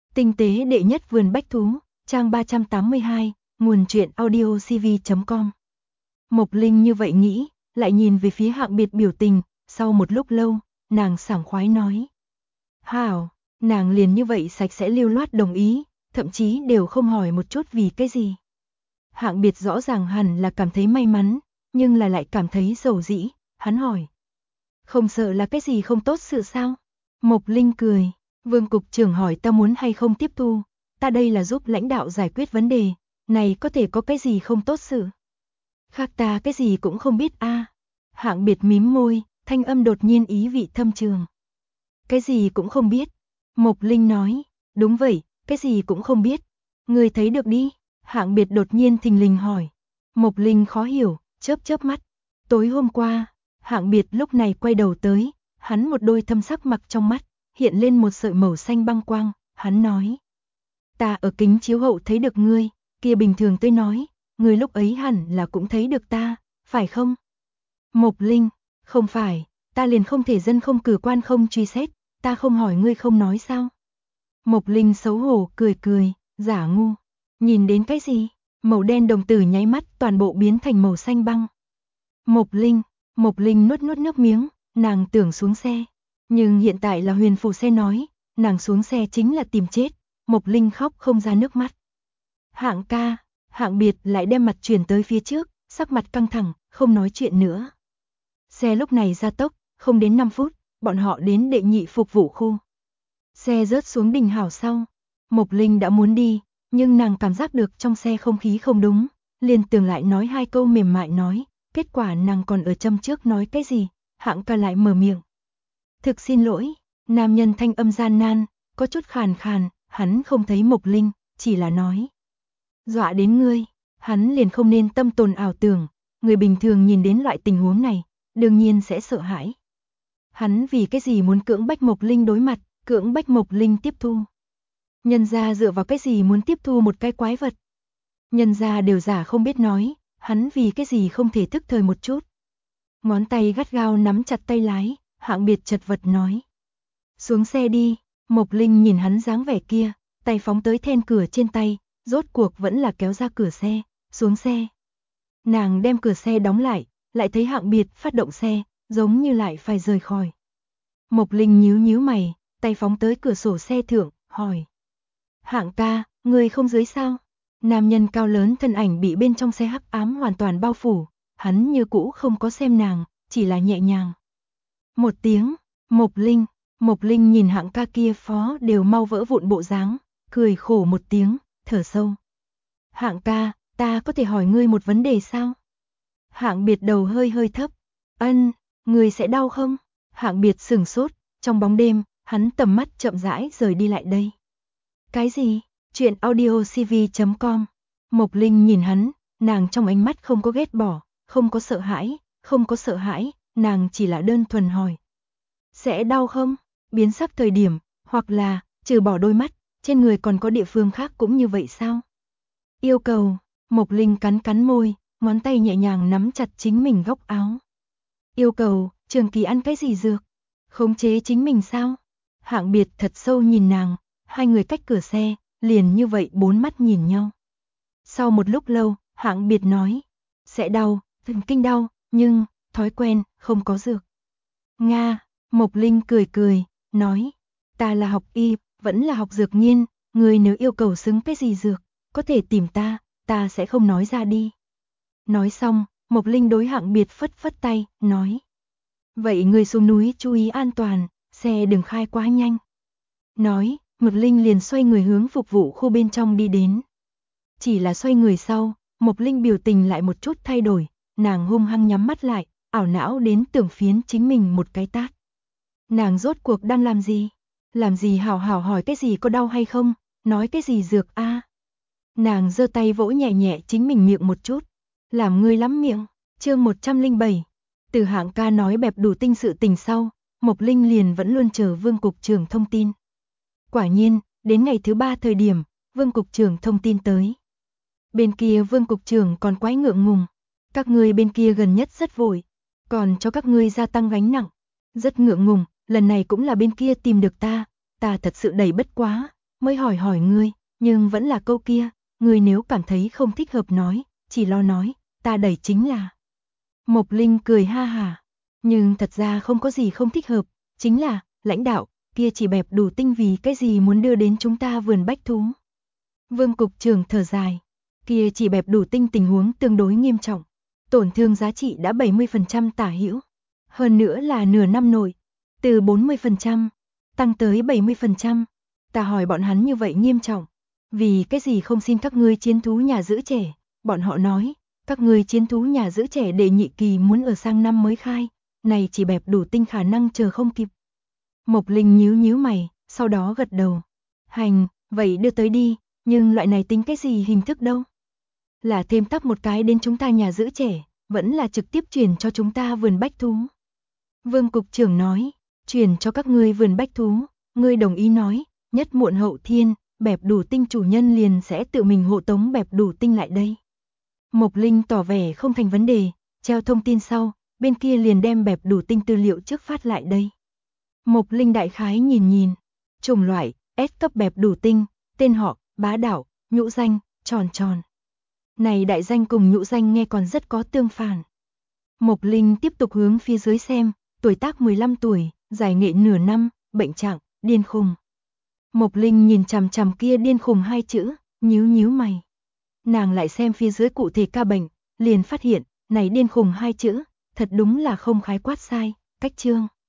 Tinh tế đệ nhất vườn bách thú, trang 382, nguồn truyện audiocv.com. Mộc Linh như vậy nghĩ, lại nhìn về phía Hạng Biệt biểu tình, sau một lúc lâu, nàng sảng khoái nói. Hảo, nàng liền như vậy sạch sẽ lưu loát đồng ý, thậm chí đều không hỏi một chút vì cái gì. Hạng Biệt rõ ràng hẳn là cảm thấy may mắn, nhưng là lại cảm thấy dầu dĩ, hắn hỏi. Không sợ là cái gì không tốt sự sao? Mộc Linh cười, Vương cục trưởng hỏi ta muốn hay không tiếp thu, ta đây là giúp lãnh đạo giải quyết vấn đề, này có thể có cái gì không tốt sự? Khác ta cái gì cũng không biết a. Hạng Biệt mím môi, thanh âm đột nhiên ý vị thâm trường. Cái gì cũng không biết. Mộc Linh nói, đúng vậy, cái gì cũng không biết. Người thấy được đi. Hạng Biệt đột nhiên thình lình hỏi. Mộc Linh khó hiểu, chớp chớp mắt. Tối hôm qua, Hạng Biệt lúc này quay đầu tới, hắn một đôi thâm sắc mặc trong mắt, hiện lên một sợi màu xanh băng quang, hắn nói. Ta ở kính chiếu hậu thấy được ngươi, kia bình thường tôi nói, ngươi lúc ấy hẳn là cũng thấy được ta, phải không? Mộc Linh, không phải, ta liền không thể dân không cử quan không truy xét, ta không hỏi ngươi không nói sao? Mộc Linh xấu hổ cười cười, giả ngu, nhìn đến cái gì? Màu đen đồng tử nháy mắt toàn bộ biến thành màu xanh băng. Mộc Linh nuốt nuốt nước miếng, nàng tưởng xuống xe. Nhưng hiện tại là Huyền Phù Xe nói, nàng xuống xe chính là tìm chết. Mộc Linh khóc không ra nước mắt. Hạng ca, Hạng Biệt lại đem mặt chuyển tới phía trước, sắc mặt căng thẳng, không nói chuyện nữa. Xe lúc này ra tốc, không đến 5 phút, bọn họ đến đệ nhị phục vụ khu. Xe rớt xuống đỉnh hảo sau. Mộc Linh đã muốn đi, nhưng nàng cảm giác được trong xe không khí không đúng, liền tưởng lại nói hai câu mềm mại nói, kết quả nàng còn ở châm trước nói cái gì, Hạng ca lại mở miệng. Thực xin lỗi, nam nhân thanh âm gian nan, có chút khàn khàn, hắn không thấy Mộc Linh, chỉ là nói. Dọa đến ngươi, hắn liền không nên tâm tồn ảo tưởng, người bình thường nhìn đến loại tình huống này, đương nhiên sẽ sợ hãi. Hắn vì cái gì muốn cưỡng bách Mộc Linh đối mặt, cưỡng bách Mộc Linh tiếp thu. Nhân gia dựa vào cái gì muốn tiếp thu một cái quái vật. Nhân gia đều giả không biết nói, hắn vì cái gì không thể thức thời một chút. Ngón tay gắt gao nắm chặt tay lái, Hạng Biệt chật vật nói. Xuống xe đi, Mộc Linh nhìn hắn dáng vẻ kia, tay phóng tới then cửa trên tay, rốt cuộc vẫn là kéo ra cửa xe, xuống xe. Nàng đem cửa xe đóng lại thấy Hạng Biệt phát động xe, giống như lại phải rời khỏi. Mộc Linh nhíu nhíu mày, tay phóng tới cửa sổ xe thượng, hỏi. Hạng ca, người không dưới sao? Nam nhân cao lớn thân ảnh bị bên trong xe hắc ám hoàn toàn bao phủ, hắn như cũ không có xem nàng, chỉ là nhẹ nhàng. Một tiếng, Mộc Linh nhìn Hạng ca kia phó đều mau vỡ vụn bộ dáng, cười khổ một tiếng, thở sâu. Hạng ca, ta có thể hỏi ngươi một vấn đề sao? Hạng Biệt đầu hơi hơi thấp. Ân, ngươi sẽ đau không? Hạng Biệt sửng sốt, trong bóng đêm, hắn tầm mắt chậm rãi rời đi lại đây. Cái gì? Chuyện audiocv.com. Mộc Linh nhìn hắn, nàng trong ánh mắt không có ghét bỏ, không có sợ hãi, nàng chỉ là đơn thuần hỏi. Sẽ đau không? Biến sắc thời điểm, hoặc là, trừ bỏ đôi mắt, trên người còn có địa phương khác cũng như vậy sao? Yêu cầu, Mộc Linh cắn môi, ngón tay nhẹ nhàng nắm chặt chính mình góc áo. Yêu cầu, Trường Kỳ ăn cái gì dược? Khống chế chính mình sao? Hạng Biệt thật sâu nhìn nàng, hai người cách cửa xe, liền như vậy bốn mắt nhìn nhau. Sau một lúc lâu, Hạng Biệt nói, sẽ đau, thần kinh đau, nhưng, thói quen, không có dược. Nga, Mộc Linh cười, nói, ta là học y, vẫn là học dược nhiên, người nếu yêu cầu xứng cái gì dược, có thể tìm ta sẽ không nói ra đi. Nói xong, Mộc Linh đối Hạng Biệt phất tay, nói. Vậy người xuống núi chú ý an toàn, xe đừng khai quá nhanh. Nói, Mộc Linh liền xoay người hướng phục vụ khu bên trong đi đến. Chỉ là xoay người sau, Mộc Linh biểu tình lại một chút thay đổi, nàng hung hăng nhắm mắt lại, ảo não đến tưởng phiến chính mình một cái tát. Nàng rốt cuộc đang làm gì? Làm gì hảo hảo hỏi cái gì có đau hay không? Nói cái gì dược a? Nàng giơ tay vỗ nhẹ nhẹ chính mình miệng một chút. Làm ngươi lắm miệng. Chương 107. Từ Hạng ca nói bẹp đủ tinh sự tình sau, Mộc Linh liền vẫn luôn chờ Vương cục trưởng thông tin. Quả nhiên, đến ngày thứ 3 thời điểm, Vương cục trưởng thông tin tới. Bên kia Vương cục trưởng còn quái ngượng ngùng. Các ngươi bên kia gần nhất rất vội, còn cho các ngươi gia tăng gánh nặng. Rất ngượng ngùng, lần này cũng là bên kia tìm được ta thật sự đầy bất quá, mới hỏi hỏi ngươi, nhưng vẫn là câu kia, ngươi nếu cảm thấy không thích hợp nói, chỉ lo nói, ta đẩy chính là. Mộc Linh cười ha hả, nhưng thật ra không có gì không thích hợp, chính là, lãnh đạo, kia chỉ bẹp đủ tinh vì cái gì muốn đưa đến chúng ta vườn bách thú. Vương cục trưởng thở dài, kia chỉ bẹp đủ tinh tình huống tương đối nghiêm trọng, tổn thương giá trị đã 70% tả hữu, hơn nữa là nửa năm nội, từ 40% tăng tới 70%. Ta hỏi bọn hắn như vậy nghiêm trọng, vì cái gì không xin các ngươi chiến thú nhà giữ trẻ, bọn họ nói, các ngươi chiến thú nhà giữ trẻ đệ nhị kỳ muốn ở sang năm mới khai, này chỉ bẹp đủ tinh khả năng chờ không kịp. Mộc Linh nhíu nhíu mày, sau đó gật đầu. Hành, vậy đưa tới đi, nhưng loại này tính cái gì hình thức đâu? Là thêm tắp một cái đến chúng ta nhà giữ trẻ, vẫn là trực tiếp chuyển cho chúng ta vườn bách thú. Vương cục trưởng nói, chuyển cho các ngươi vườn bách thú, ngươi đồng ý nói, nhất muộn hậu thiên, bẹp đủ tinh chủ nhân liền sẽ tự mình hộ tống bẹp đủ tinh lại đây. Mộc Linh tỏ vẻ không thành vấn đề, treo thông tin sau, bên kia liền đem bẹp đủ tinh tư liệu trước phát lại đây. Mộc Linh đại khái nhìn nhìn, chủng loại, S cấp bẹp đủ tinh, tên họ, bá đạo, nhũ danh, tròn tròn. Này đại danh cùng nhũ danh nghe còn rất có tương phản. Mộc Linh tiếp tục hướng phía dưới xem, tuổi tác 15 tuổi, giải nghệ nửa năm, bệnh trạng, điên khùng. Mộc Linh nhìn chằm chằm kia điên khùng hai chữ, nhíu nhíu mày. Nàng lại xem phía dưới cụ thể ca bệnh, liền phát hiện, này điên khùng hai chữ, thật đúng là không khái quát sai, cách chương.